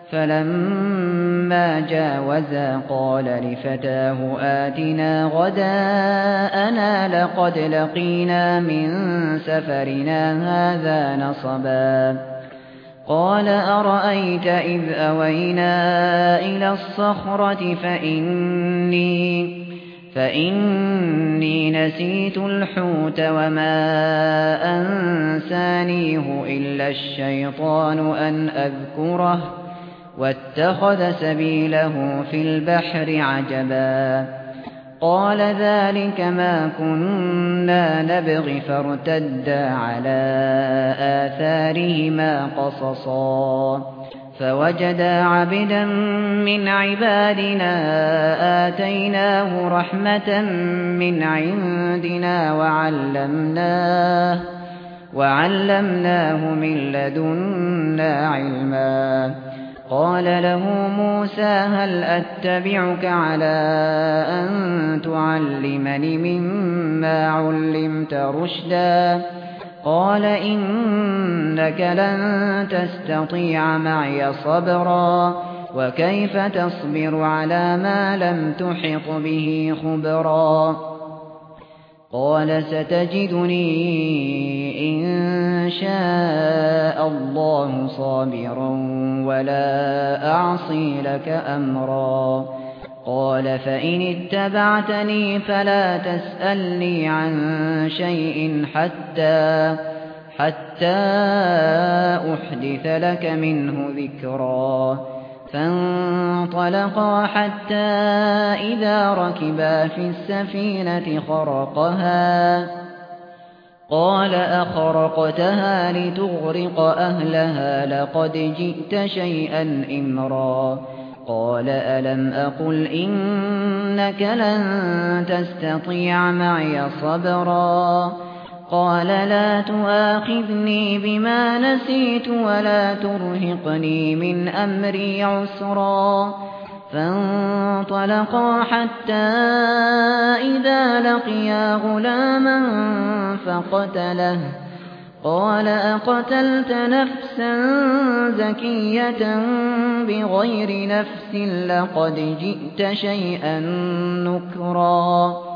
فلما جاوزا قال لفتاه آتنا غداءنا لقد لقينا من سفرنا هذا نصبا قال أرأيت إذ أوينا إلى الصخرة فإني نسيت الحوت وما أنسانيه إلا الشيطان أن أذكره واتخذ سبيله في البحر عجبا قال ذلك ما كنا نبغي فارتدا على آثارهما قصصا فوجدا عبدا من عبادنا آتيناه رحمة من عندنا وعلمناه من لدنا علما قال له موسى هل أتبعك على أن تعلمني مما علمت رشدا قال إنك لن تستطيع معي صبرا وكيف تصبر على ما لم تحط به خبرا قال ستجدني إن شاء الله صابرا ولا أعصي لك أمرا قال فإن اتبعتني فلا تسألني عن شيء حتى أحدث لك منه ذكرا فانطلقا حتى إذا ركبا في السفينة خرقها قال أخرقتها لتغرق أهلها لقد جئت شيئا إمرا قال ألم أقل إنك لن تستطيع معي صبرا قال لا تؤاخذني بما نسيت ولا ترهقني من أمري عسرا فانطلقا حتى إذا لقيا غلاما فقتله قال أقتلت نفسا زكية بغير نفس لقد جئت شيئا نكرا